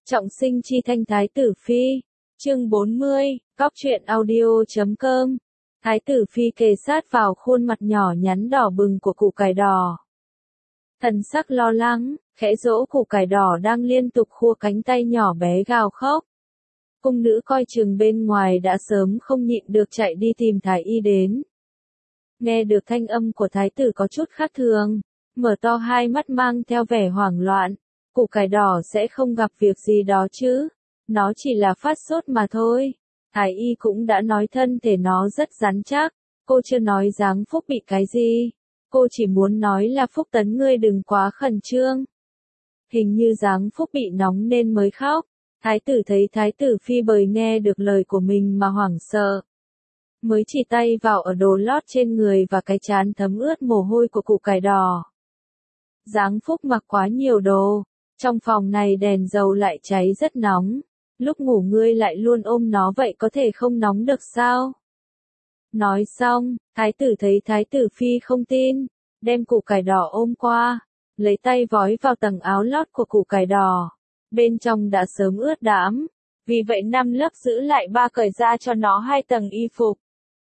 Trọng sinh chi thanh thái tử phi. Chương 40, Cóc truyện audio.com. Thái tử phi kề sát vào khuôn mặt nhỏ nhắn đỏ bừng của củ cải đỏ. Thần sắc lo lắng, khẽ dỗ củ cải đỏ đang liên tục khua cánh tay nhỏ bé gào khóc. Cung nữ coi chừng bên ngoài đã sớm không nhịn được chạy đi tìm thái y đến. Nghe được thanh âm của thái tử có chút khác thường, mở to hai mắt mang theo vẻ hoảng loạn. Củ cải đỏ sẽ không gặp việc gì đó chứ, nó chỉ là phát sốt mà thôi. Thái y cũng đã nói thân thể nó rất rắn chắc, cô chưa nói Giáng Phúc bị cái gì. Cô chỉ muốn nói là Phúc Tấn ngươi đừng quá khẩn trương. Hình như Giáng Phúc bị nóng nên mới khóc. Thái tử thấy thái tử phi bời nghe được lời của mình mà hoảng sợ. Mới chỉ tay vào ở đồ lót trên người và cái trán thấm ướt mồ hôi của củ cải đỏ. Giáng Phúc mặc quá nhiều đồ. Trong phòng này đèn dầu lại cháy rất nóng. Lúc ngủ ngươi lại luôn ôm nó vậy có thể không nóng được sao? Nói xong, thái tử thấy thái tử phi không tin, đem củ cải đỏ ôm qua, lấy tay vói vào tầng áo lót của củ cải đỏ. Bên trong đã sớm ướt đẫm, vì vậy năm lớp giữ lại ba cởi ra cho nó 2 tầng y phục.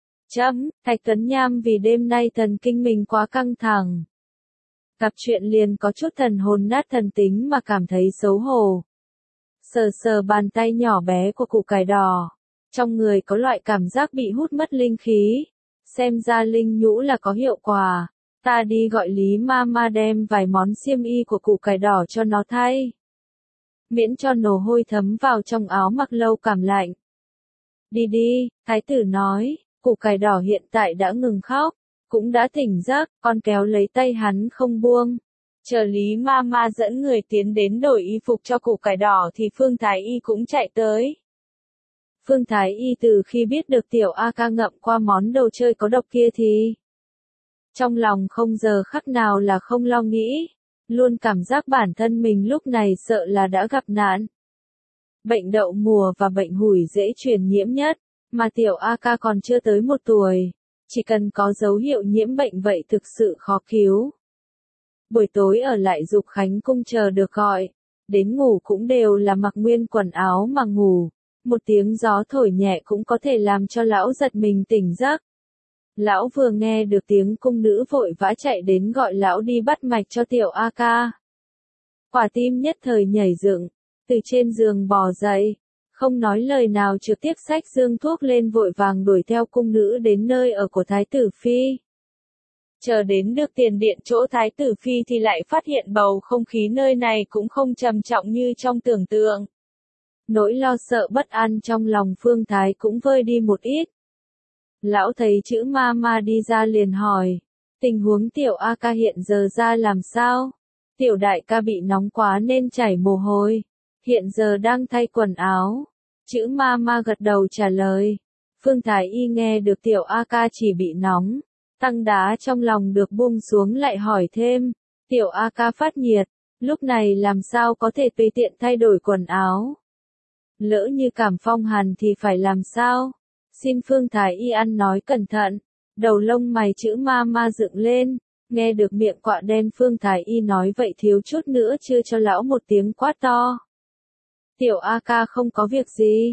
Thạch Tuấn Nham vì đêm nay thần kinh mình quá căng thẳng. Gặp chuyện liền có chút thần hồn nát thần tính mà cảm thấy xấu hổ. Sờ sờ bàn tay nhỏ bé của củ cải đỏ. Trong người có loại cảm giác bị hút mất linh khí. Xem ra linh nhũ là có hiệu quả. Ta đi gọi Lý Mama đem vài món xiêm y của củ cải đỏ cho nó thay. Miễn cho nổ hôi thấm vào trong áo mặc lâu cảm lạnh. Đi đi, thái tử nói, củ cải đỏ hiện tại đã ngừng khóc. Cũng đã tỉnh giấc, con kéo lấy tay hắn không buông. Chờ Lý Mama dẫn người tiến đến đổi y phục cho củ cải đỏ thì Phương Thái Y cũng chạy tới. Phương Thái Y từ khi biết được tiểu A ca ngậm qua món đồ chơi có độc kia thì trong lòng không giờ khắc nào là không lo nghĩ, luôn cảm giác bản thân mình lúc này sợ là đã gặp nạn. Bệnh đậu mùa và bệnh hủi dễ truyền nhiễm nhất, mà tiểu A ca còn chưa tới 1 tuổi. Chỉ cần có dấu hiệu nhiễm bệnh vậy thực sự khó cứu. Buổi tối ở lại Dục Khánh cung chờ được gọi, đến ngủ cũng đều là mặc nguyên quần áo mà ngủ, một tiếng gió thổi nhẹ cũng có thể làm cho lão giật mình tỉnh giấc. Lão vừa nghe được tiếng cung nữ vội vã chạy đến gọi lão đi bắt mạch cho tiểu A ca. Quả tim nhất thời nhảy dựng, từ trên giường bò dậy, không nói lời nào trực tiếp xách dương thuốc lên vội vàng đuổi theo cung nữ đến nơi ở của thái tử phi. Chờ đến được tiền điện chỗ thái tử phi thì lại phát hiện bầu không khí nơi này cũng không trầm trọng như trong tưởng tượng. Nỗi lo sợ bất an trong lòng Phương Thái cũng vơi đi một ít. Lão thấy chữ Mama đi ra liền hỏi, tình huống tiểu A ca hiện giờ ra làm sao? Tiểu đại ca bị nóng quá nên chảy mồ hôi, hiện giờ đang thay quần áo. Chữ Mama gật đầu trả lời. Phương Thái Y nghe được tiểu A ca chỉ bị nóng, tăng đá trong lòng được buông xuống lại hỏi thêm, tiểu A ca phát nhiệt, lúc này làm sao có thể tùy tiện thay đổi quần áo? Lỡ như cảm phong hàn thì phải làm sao? Xin Phương Thái Y ăn nói cẩn thận. Đầu lông mày chữ Mama dựng lên, nghe được miệng quạ đen Phương Thái Y nói vậy thiếu chút nữa chưa cho lão một tiếng quát to. Tiểu A ca không có việc gì.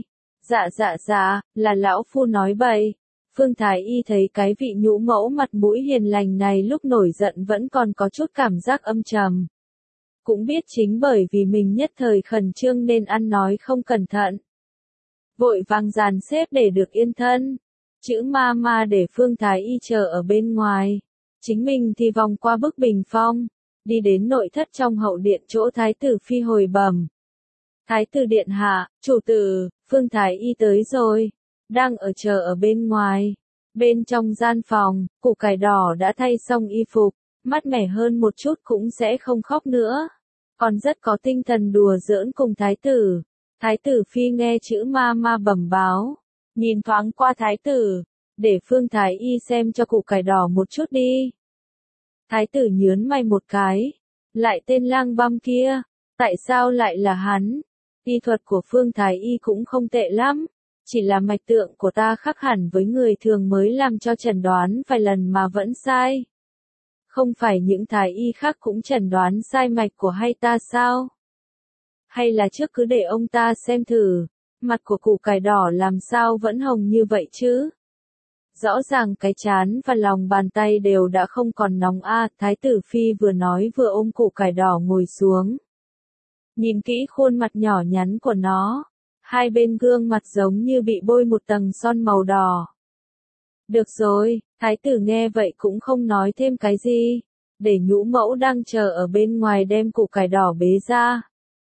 Dạ, là lão phu nói bậy. Phương Thái Y thấy cái vị nhũ mẫu mặt mũi hiền lành này lúc nổi giận vẫn còn có chút cảm giác âm trầm. Cũng biết chính bởi vì mình nhất thời khẩn trương nên ăn nói không cẩn thận. Vội vàng dàn xếp để được yên thân. Chữ Mama để Phương Thái Y chờ ở bên ngoài. Chính mình thì vòng qua bức bình phong, đi đến nội thất trong hậu điện chỗ thái tử phi hồi bẩm. Thái tử điện hạ, chủ tử, Phương Thái Y tới rồi, đang ở chờ ở bên ngoài. Bên trong gian phòng, củ cải đỏ đã thay xong y phục, mát mẻ hơn một chút cũng sẽ không khóc nữa. Còn rất có tinh thần đùa giỡn cùng thái tử. Thái tử phi nghe chữ Mama bẩm báo, nhìn thoáng qua thái tử, để Phương Thái Y xem cho củ cải đỏ một chút đi. Thái tử nhướng mày một cái, lại tên lang băm kia, tại sao lại là hắn? Y thuật của Phương Thái Y cũng không tệ lắm, chỉ là mạch tượng của ta khác hẳn với người thường mới làm cho chẩn đoán vài lần mà vẫn sai. Không phải những thái y khác cũng chẩn đoán sai mạch của hay ta sao? hay là trước cứ để ông ta xem thử, mặt của củ cải đỏ làm sao vẫn hồng như vậy chứ? Rõ ràng cái trán và lòng bàn tay đều đã không còn nóng Thái tử Phi vừa nói vừa ôm củ cải đỏ ngồi xuống. Nhìn kỹ khuôn mặt nhỏ nhắn của nó, hai bên gương mặt giống như bị bôi một tầng son màu đỏ. Được rồi, thái tử nghe vậy cũng không nói thêm cái gì, để nhũ mẫu đang chờ ở bên ngoài đem củ cải đỏ bế ra.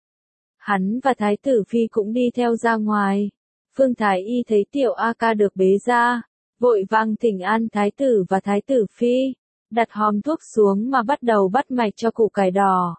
Hắn và thái tử Phi cũng đi theo ra ngoài. Phương Thái Y thấy tiểu A Ca được bế ra, vội vàng thỉnh an thái tử và thái tử Phi, đặt hòm thuốc xuống mà bắt đầu bắt mạch cho củ cải đỏ.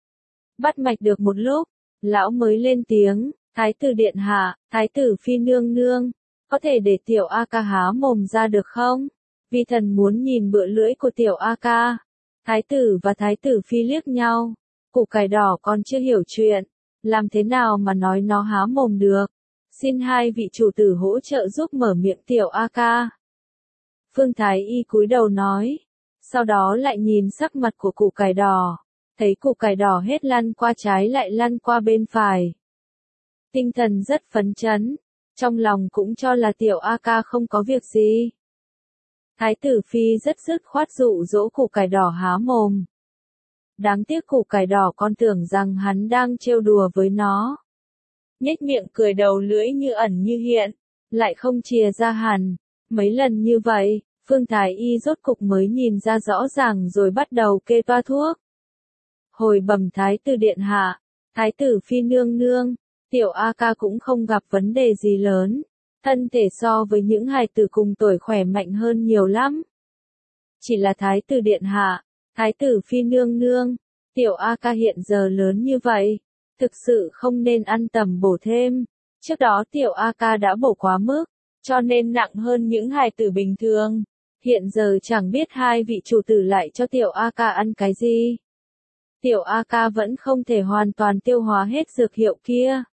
Bắt mạch được một lúc, lão mới lên tiếng, thái tử điện hạ, thái tử Phi nương nương, có thể để tiểu A Ca há mồm ra được không? Vi thần muốn nhìn bựa lưỡi của tiểu A Ca. Thái tử và thái tử Phi liếc nhau, củ cải đỏ còn chưa hiểu chuyện, làm thế nào mà nói nó há mồm được? Xin hai vị chủ tử hỗ trợ giúp mở miệng tiểu A Ca. Phương Thái Y cúi đầu nói, sau đó lại nhìn sắc mặt của củ cải đỏ, thấy củ cải đỏ hết lăn qua trái lại lăn qua bên phải. Tinh thần rất phấn chấn, trong lòng cũng cho là tiểu A Ca không có việc gì. Thái tử Phi rất dứt khoát dụ dỗ củ cải đỏ há mồm. Đáng tiếc củ cải đỏ còn tưởng rằng hắn đang trêu đùa với nó. Nhếch miệng cười đầu lưỡi như ẩn như hiện, lại không chìa ra hẳn. Mấy lần như vậy, Phương Thái Y rốt cục mới nhìn ra rõ ràng rồi bắt đầu kê toa thuốc. Hồi bẩm thái tử điện hạ, thái tử Phi nương nương, tiểu A Ca cũng không gặp vấn đề gì lớn, thân thể so với những hài tử cùng tuổi khỏe mạnh hơn nhiều lắm. Chỉ là thái tử điện hạ, thái tử Phi nương nương, tiểu A Ca hiện giờ lớn như vậy, thực sự không nên ăn tầm bổ thêm. Trước đó tiểu A Ca đã bổ quá mức, cho nên nặng hơn những hài tử bình thường. Hiện giờ chẳng biết hai vị chủ tử lại cho tiểu A Ca ăn cái gì. Tiểu A Ca vẫn không thể hoàn toàn tiêu hóa hết dược hiệu kia.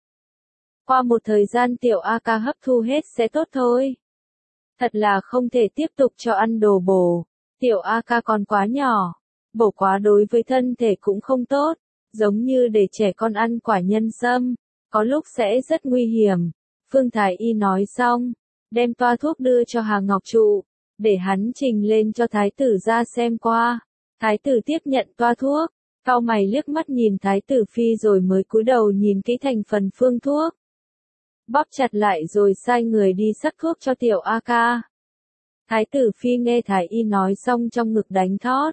Qua một thời gian tiểu A Ca hấp thu hết sẽ tốt thôi. Thật là không thể tiếp tục cho ăn đồ bổ. Tiểu A Ca còn quá nhỏ, bổ quá đối với thân thể cũng không tốt, giống như để trẻ con ăn quả nhân sâm, có lúc sẽ rất nguy hiểm. Phương Thái Y nói xong, đem toa thuốc đưa cho Hà Ngọc Trụ, để hắn trình lên cho thái tử ra xem qua. Thái tử tiếp nhận toa thuốc, cau mày liếc mắt nhìn thái tử Phi rồi mới cúi đầu nhìn kỹ thành phần phương thuốc. Bóp chặt lại rồi sai người đi sắc thuốc cho tiểu A Ca. Thái tử Phi nghe Thái Y nói xong trong ngực đánh thót.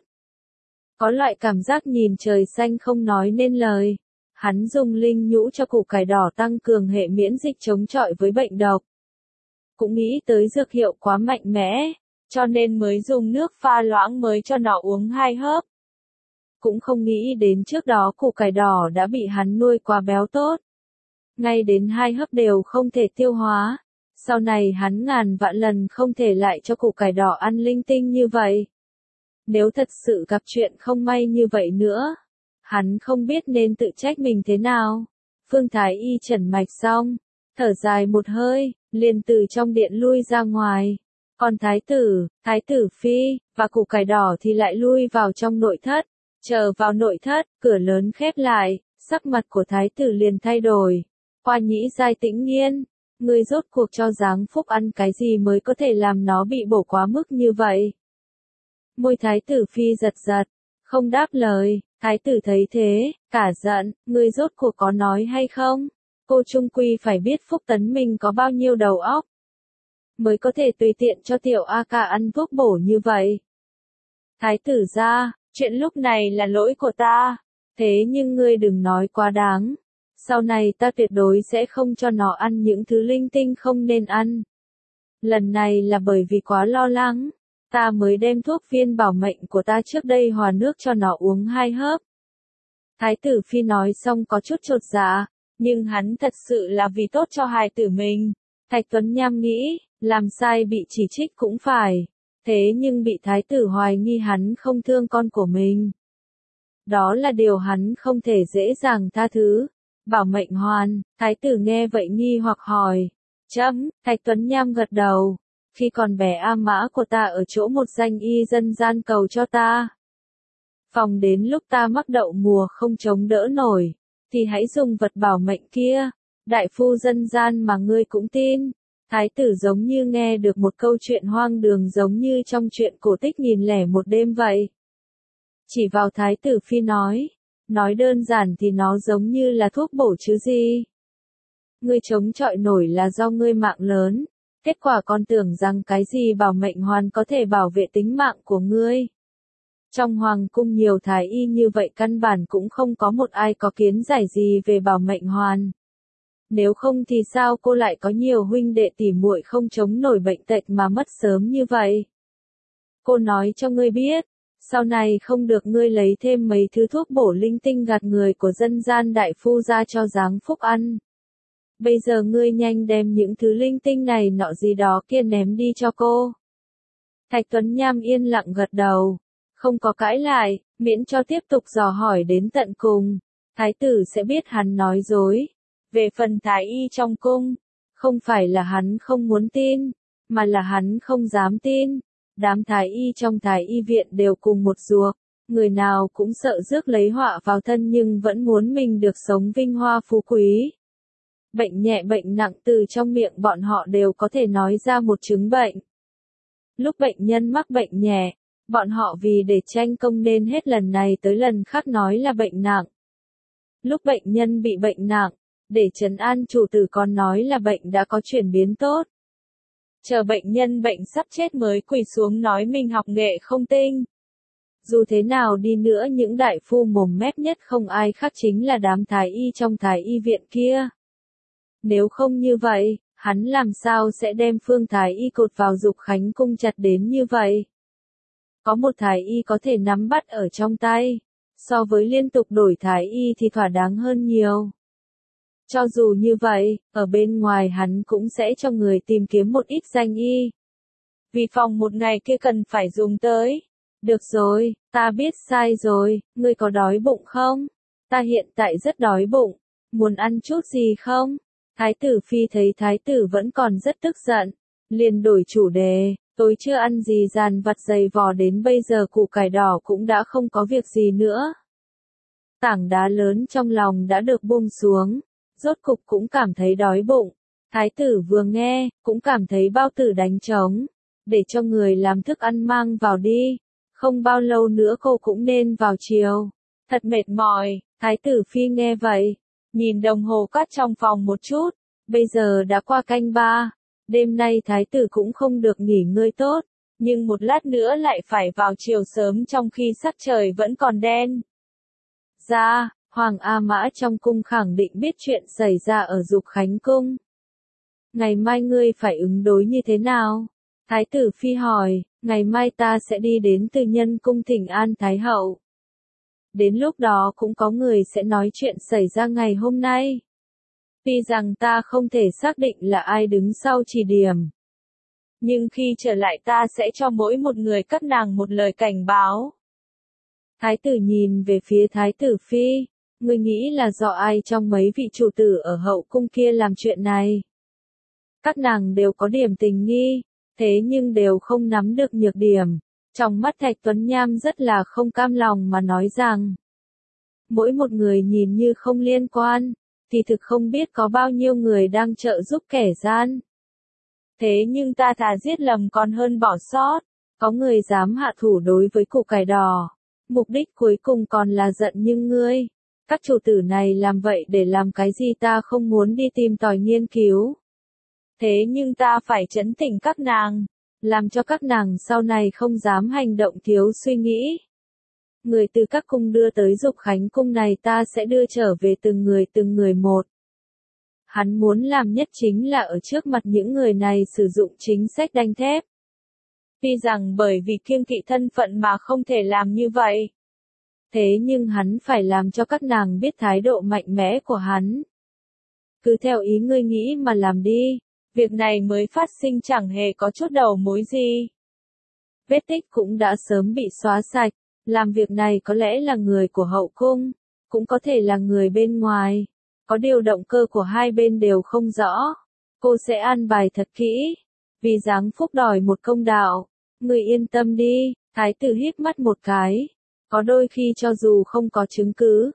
Có loại cảm giác nhìn trời xanh không nói nên lời. Hắn dùng linh nhũ cho củ cải đỏ tăng cường hệ miễn dịch chống chọi với bệnh độc. Cũng nghĩ tới dược hiệu quá mạnh mẽ, cho nên mới dùng nước pha loãng mới cho nó uống 2 hớp. Cũng không nghĩ đến trước đó củ cải đỏ đã bị hắn nuôi quá béo tốt. Ngay đến 2 hớp đều không thể tiêu hóa. Sau này hắn ngàn vạn lần không thể lại cho củ cải đỏ ăn linh tinh như vậy. Nếu thật sự gặp chuyện không may như vậy nữa, hắn không biết nên tự trách mình thế nào. Phương Thái Y chẩn mạch xong, thở dài một hơi, liền từ trong điện lui ra ngoài. Còn thái tử Phi, và củ cải đỏ thì lại lui vào trong nội thất. Chờ vào nội thất, cửa lớn khép lại, sắc mặt của thái tử liền thay đổi. Qua Nhĩ Giai Tĩnh Nghiên, ngươi rốt cuộc cho Giáng Phúc ăn cái gì mới có thể làm nó bị bổ quá mức như vậy? Môi thái tử Phi giật giật, không đáp lời. Thái tử thấy thế, cả giận, ngươi rốt cuộc có nói hay không? Cô trung quy phải biết Phúc Tấn mình có bao nhiêu đầu óc, mới có thể tùy tiện cho tiểu A Ca ăn thuốc bổ như vậy. Thái tử ra, chuyện lúc này là lỗi của ta, thế nhưng ngươi đừng nói quá đáng. Sau này ta tuyệt đối sẽ không cho nó ăn những thứ linh tinh không nên ăn. Lần này là bởi vì quá lo lắng, ta mới đem thuốc viên bảo mệnh của ta trước đây hòa nước cho nó uống 2 hớp. Thái tử Phi nói xong có chút chột dạ, nhưng hắn thật sự là vì tốt cho hài tử mình. Thạch Tuấn Nham nghĩ, làm sai bị chỉ trích cũng phải, thế nhưng bị thái tử hoài nghi hắn không thương con của mình. Đó là điều hắn không thể dễ dàng tha thứ. Bảo mệnh hoàn, thái tử nghe vậy nghi hoặc hỏi. Thạch Tuấn Nham gật đầu. Khi còn bé A Mã của ta ở chỗ một danh y dân gian cầu cho ta. Phòng đến lúc ta mắc đậu mùa không chống đỡ nổi, thì hãy dùng vật bảo mệnh kia. Đại phu dân gian mà ngươi cũng tin. Thái tử giống như nghe được một câu chuyện hoang đường giống như trong truyện cổ tích 1001 đêm vậy. Chỉ vào thái tử phi nói đơn giản thì nó giống như là thuốc bổ chứ gì. Ngươi chống chọi nổi là do ngươi mạng lớn, kết quả còn tưởng rằng cái gì bảo mệnh hoàn có thể bảo vệ tính mạng của ngươi. Trong hoàng cung nhiều thái y như vậy căn bản cũng không có một ai có kiến giải gì về bảo mệnh hoàn. Nếu không thì sao cô lại có nhiều huynh đệ tỉ muội không chống nổi bệnh tật mà mất sớm như vậy? Cô nói cho ngươi biết, sau này không được ngươi lấy thêm mấy thứ thuốc bổ linh tinh gạt người của dân gian đại phu ra cho giáng phúc ăn. Bây giờ ngươi nhanh đem những thứ linh tinh này nọ gì đó kia ném đi cho cô. Thạch Tuấn Nham yên lặng gật đầu, không có cãi lại, miễn cho tiếp tục dò hỏi đến tận cùng. Thái tử sẽ biết hắn nói dối. Về phần thái y trong cung, không phải là hắn không muốn tin, mà là hắn không dám tin. Đám thái y trong thái y viện đều cùng một ruột, người nào cũng sợ rước lấy họa vào thân nhưng vẫn muốn mình được sống vinh hoa phú quý. Bệnh nhẹ bệnh nặng từ trong miệng bọn họ đều có thể nói ra một chứng bệnh. Lúc bệnh nhân mắc bệnh nhẹ, bọn họ vì để tranh công nên hết lần này tới lần khác nói là bệnh nặng. Lúc bệnh nhân bị bệnh nặng, để trấn an chủ tử còn nói là bệnh đã có chuyển biến tốt. Chờ bệnh nhân bệnh sắp chết mới quỳ xuống nói mình học nghệ không tinh. Dù thế nào đi nữa những đại phu mồm mép nhất không ai khác chính là đám thái y trong thái y viện kia. Nếu không như vậy, hắn làm sao sẽ đem phương thái y cột vào Dục Khánh cung chặt đến như vậy? Có một thái y có thể nắm bắt ở trong tay, so với liên tục đổi thái y thì thỏa đáng hơn nhiều. Cho dù như vậy, ở bên ngoài hắn cũng sẽ cho người tìm kiếm một ít danh y. Vì phòng một ngày kia cần phải dùng tới. Được rồi, ta biết sai rồi, ngươi có đói bụng không? Ta hiện tại rất đói bụng, muốn ăn chút gì không? Thái tử phi thấy thái tử vẫn còn rất tức giận, liền đổi chủ đề, tối chưa ăn gì dàn vặt dày vò đến bây giờ củ cải đỏ cũng đã không có việc gì nữa. Tảng đá lớn trong lòng đã được buông xuống, rốt cục cũng cảm thấy đói bụng. Thái tử vừa nghe, cũng cảm thấy bao tử đánh trống, để cho người làm thức ăn mang vào đi, không bao lâu nữa cô cũng nên vào chiều. Thật mệt mỏi, thái tử phi nghe vậy, nhìn đồng hồ cát trong phòng một chút, bây giờ đã qua canh 3, đêm nay thái tử cũng không được nghỉ ngơi tốt, nhưng một lát nữa lại phải vào chiều sớm trong khi sắc trời vẫn còn đen. Hoàng A Mã trong cung khẳng định biết chuyện xảy ra ở Dục Khánh cung. Ngày mai ngươi phải ứng đối như thế nào? Thái tử phi hỏi, ngày mai ta sẽ đi đến Từ Nhân cung thỉnh an Thái hậu. Đến lúc đó cũng có người sẽ nói chuyện xảy ra ngày hôm nay. Tuy rằng ta không thể xác định là ai đứng sau chỉ điểm. Nhưng khi trở lại ta sẽ cho mỗi một người các nàng một lời cảnh báo. Thái tử nhìn về phía thái tử phi, ngươi nghĩ là do ai trong mấy vị chủ tử ở hậu cung kia làm chuyện này? Các nàng đều có điểm tình nghi, thế nhưng đều không nắm được nhược điểm. Trong mắt Thạch Tuấn Nham rất là không cam lòng mà nói rằng, mỗi một người nhìn như không liên quan, thì thực không biết có bao nhiêu người đang trợ giúp kẻ gian. Thế nhưng ta thà giết lầm còn hơn bỏ sót, có người dám hạ thủ đối với củ cải đỏ. Mục đích cuối cùng còn là giận nhưng ngươi. Các chủ tử này làm vậy để làm cái gì ta không muốn đi tìm tòi nghiên cứu. Thế nhưng ta phải trấn tĩnh các nàng, làm cho các nàng sau này không dám hành động thiếu suy nghĩ. Người từ các cung đưa tới Dục Khánh cung này ta sẽ đưa trở về từng người một. Hắn muốn làm nhất chính là ở trước mặt những người này sử dụng chính sách đanh thép. Tuy rằng bởi vì kiêng kỵ thân phận mà không thể làm như vậy. Thế nhưng hắn phải làm cho các nàng biết thái độ mạnh mẽ của hắn. Cứ theo ý ngươi nghĩ mà làm đi, việc này mới phát sinh chẳng hề có chút đầu mối gì. Vết tích cũng đã sớm bị xóa sạch, làm việc này có lẽ là người của hậu cung, cũng có thể là người bên ngoài. Có điều động cơ của hai bên đều không rõ. Cô sẽ an bài thật kỹ, vì giáng phúc đòi một công đạo. Người yên tâm đi, thái tử híp mắt một cái. Có đôi khi cho dù không có chứng cứ,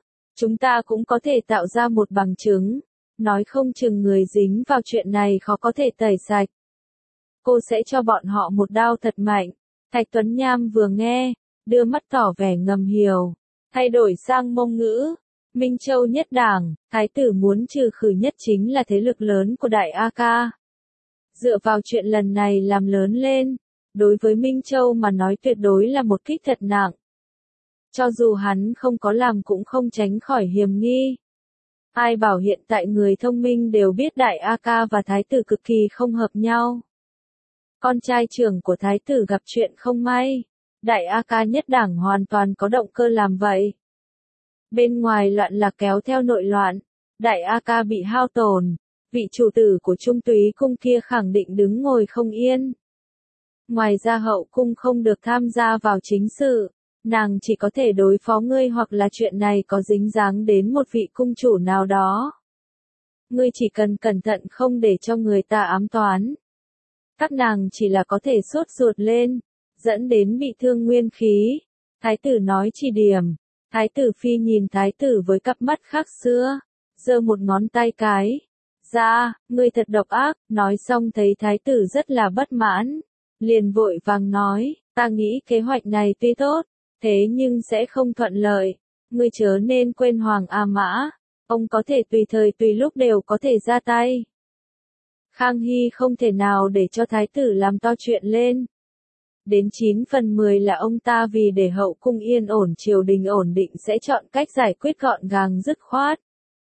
Chúng ta cũng có thể tạo ra một bằng chứng, nói không chừng người dính vào chuyện này khó có thể tẩy sạch. Cô sẽ cho bọn họ một đao thật mạnh. Thạch Tuấn Nham vừa nghe, đưa mắt tỏ vẻ ngầm hiểu, thay đổi sang Mông ngữ. Minh Châu nhất đảng, thái tử muốn trừ khử nhất chính là thế lực lớn của Đại A Ca. Dựa vào chuyện lần này làm lớn lên, đối với Minh Châu mà nói tuyệt đối là một kích thật nặng. Cho dù hắn không có làm cũng không tránh khỏi hiềm nghi. Ai bảo hiện tại người thông minh đều biết Đại A Ca và thái tử cực kỳ không hợp nhau. Con trai trưởng của thái tử gặp chuyện không may, Đại A Ca nhất đảng hoàn toàn có động cơ làm vậy. Bên ngoài loạn là kéo theo nội loạn, Đại A Ca bị hao tổn, vị chủ tử của Trung Túy cung kia khẳng định đứng ngồi không yên. Ngoài ra hậu cung không được tham gia vào chính sự, nàng chỉ có thể đối phó ngươi hoặc là chuyện này có dính dáng đến một vị cung chủ nào đó. Ngươi chỉ cần cẩn thận không để cho người ta ám toán. Các nàng chỉ là có thể sốt ruột lên, dẫn đến bị thương nguyên khí. Thái tử nói chỉ điểm. Thái tử phi nhìn thái tử với cặp mắt khác xưa, giơ một ngón tay cái. Ra, ngươi thật độc ác, nói xong thấy thái tử rất là bất mãn. Liền vội vàng nói, ta nghĩ kế hoạch này tuy tốt, thế nhưng sẽ không thuận lợi. Ngươi chớ nên quên Hoàng A Mã, ông có thể tùy thời tùy lúc đều có thể ra tay. Khang Hy không thể nào để cho thái tử làm to chuyện lên. Đến 9 phần 10 là ông ta vì để hậu cung yên ổn triều đình ổn định sẽ chọn cách giải quyết gọn gàng dứt khoát.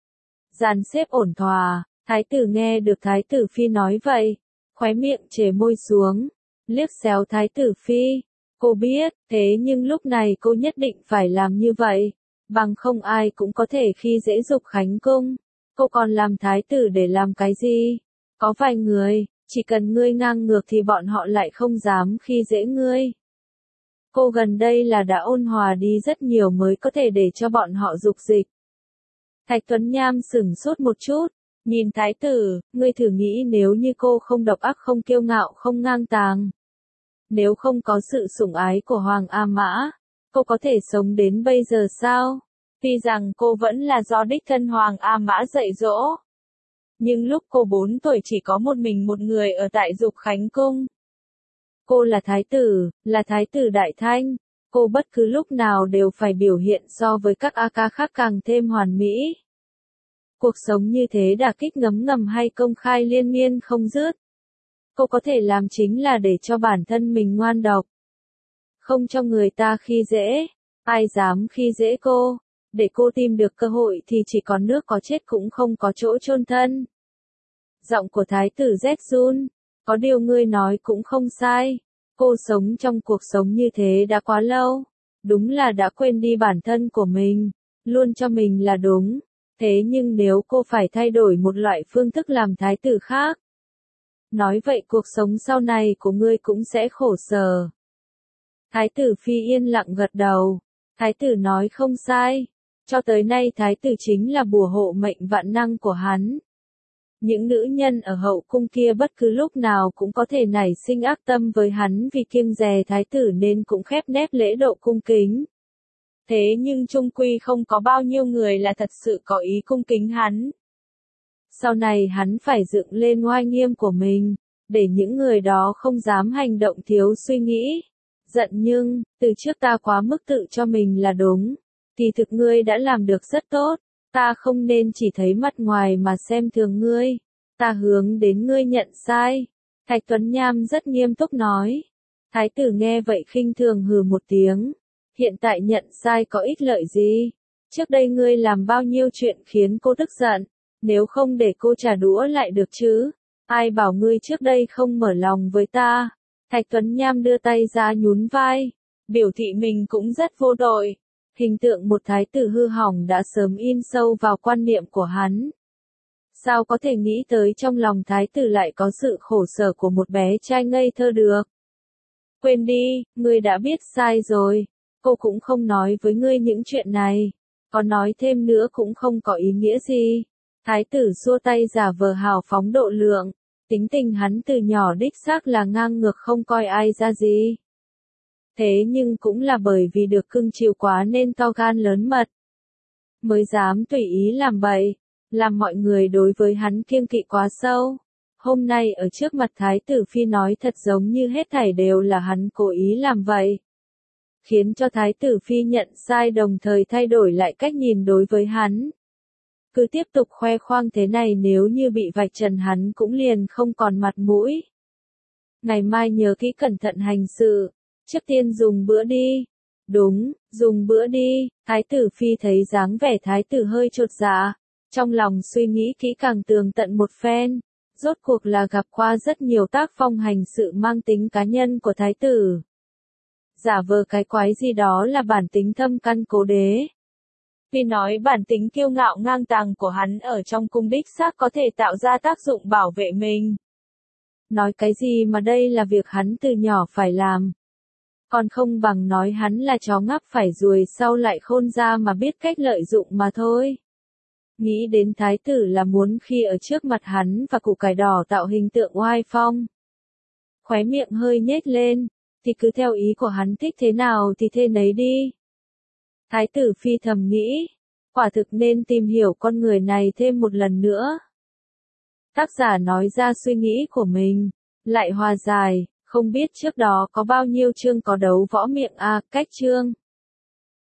Dàn xếp ổn thỏa, thái tử nghe được thái tử phi nói vậy, khóe miệng chề môi xuống, liếc xéo thái tử phi. Cô biết, thế nhưng lúc này cô nhất định phải làm như vậy, bằng không ai cũng có thể khi dễ dục khánh cung. Cô còn làm thái tử để làm cái gì? Có vài người, chỉ cần ngươi ngang ngược thì bọn họ lại không dám khi dễ ngươi. Cô gần đây là đã ôn hòa đi rất nhiều mới có thể để cho bọn họ dục dịch. Thạch Tuấn Nham sửng sốt một chút, nhìn thái tử, ngươi thử nghĩ nếu như cô không độc ác không kiêu ngạo không ngang tàng. Nếu không có sự sủng ái của Hoàng A Mã, cô có thể sống đến bây giờ sao? Tuy rằng cô vẫn là do đích thân Hoàng A Mã dạy dỗ. Nhưng lúc cô 4 tuổi chỉ có một mình một người ở tại Dục Khánh Cung. Cô là thái tử Đại Thanh, cô bất cứ lúc nào đều phải biểu hiện so với các A Ca khác càng thêm hoàn mỹ. Cuộc sống như thế đả kích ngấm ngầm hay công khai liên miên không dứt. Cô có thể làm chính là để cho bản thân mình ngoan độc. Không cho người ta khi dễ, ai dám khi dễ cô, để cô tìm được cơ hội thì chỉ còn nước có chết cũng không có chỗ chôn thân. Giọng của thái tử rét run, có điều ngươi nói cũng không sai, cô sống trong cuộc sống như thế đã quá lâu, đúng là đã quên đi bản thân của mình, luôn cho mình là đúng, thế nhưng nếu cô phải thay đổi một loại phương thức làm thái tử khác, nói vậy cuộc sống sau này của ngươi cũng sẽ khổ sở. Thái tử phi yên lặng gật đầu, thái tử nói không sai, cho tới nay thái tử chính là bùa hộ mệnh vạn năng của hắn. Những nữ nhân ở hậu cung kia bất cứ lúc nào cũng có thể nảy sinh ác tâm với hắn vì kiêng dè thái tử nên cũng khép nép lễ độ cung kính. Thế nhưng chung quy không có bao nhiêu người là thật sự có ý cung kính hắn. Sau này hắn phải dựng lên oai nghiêm của mình, để những người đó không dám hành động thiếu suy nghĩ. Giận nhưng, từ trước ta quá mức tự cho mình là đúng, thì thực ngươi đã làm được rất tốt. Ta không nên chỉ thấy mặt ngoài mà xem thường ngươi, ta hướng đến ngươi nhận sai. Thạch Tuấn Nham rất nghiêm túc nói. Thái tử nghe vậy khinh thường hừ một tiếng. Hiện tại nhận sai có ích lợi gì? Trước đây ngươi làm bao nhiêu chuyện khiến cô tức giận, nếu không để cô trả đũa lại được chứ? Ai bảo ngươi trước đây không mở lòng với ta? Thạch Tuấn Nham đưa tay ra nhún vai, biểu thị mình cũng rất vô tội. Hình tượng một thái tử hư hỏng đã sớm in sâu vào quan niệm của hắn. Sao có thể nghĩ tới trong lòng thái tử lại có sự khổ sở của một bé trai ngây thơ được? Quên đi, ngươi đã biết sai rồi. Cô cũng không nói với ngươi những chuyện này. Có nói thêm nữa cũng không có ý nghĩa gì. Thái tử xua tay giả vờ hào phóng độ lượng. Tính tình hắn từ nhỏ đích xác là ngang ngược không coi ai ra gì. Thế nhưng cũng là bởi vì được cưng chiều quá nên to gan lớn mật. mới dám tùy ý làm bậy, làm mọi người đối với hắn kiêng kỵ quá sâu. Hôm nay ở trước mặt Thái tử Phi nói thật giống như hết thảy đều là hắn cố ý làm vậy. Khiến cho Thái tử Phi nhận sai đồng thời thay đổi lại cách nhìn đối với hắn. Cứ tiếp tục khoe khoang thế này nếu như bị vạch trần hắn cũng liền không còn mặt mũi. Ngày mai nhớ kỹ cẩn thận hành sự, trước tiên dùng bữa đi. Đúng, dùng bữa đi, Thái tử Phi thấy dáng vẻ Thái tử hơi chột dạ, trong lòng suy nghĩ kỹ càng tường tận một phen, rốt cuộc là gặp qua rất nhiều tác phong hành sự mang tính cá nhân của Thái tử. Giả vờ cái quái gì đó là bản tính thâm căn cố đế. Vì nói bản tính kiêu ngạo ngang tàng của hắn ở trong cung đích xác có thể tạo ra tác dụng bảo vệ mình. Nói cái gì mà đây là việc hắn từ nhỏ phải làm. Còn không bằng nói hắn là chó ngáp phải ruồi sau lại khôn ra mà biết cách lợi dụng mà thôi. Nghĩ đến thái tử là muốn khi ở trước mặt hắn và củ cải đỏ tạo hình tượng oai phong. Khóe miệng hơi nhếch lên, thì cứ theo ý của hắn thích thế nào thì thế nấy đi. Thái tử Phi thầm nghĩ, quả thực nên tìm hiểu con người này thêm một lần nữa. Tác giả nói ra suy nghĩ của mình, lại hòa giải, không biết trước đó có bao nhiêu chương có đấu võ miệng cách chương.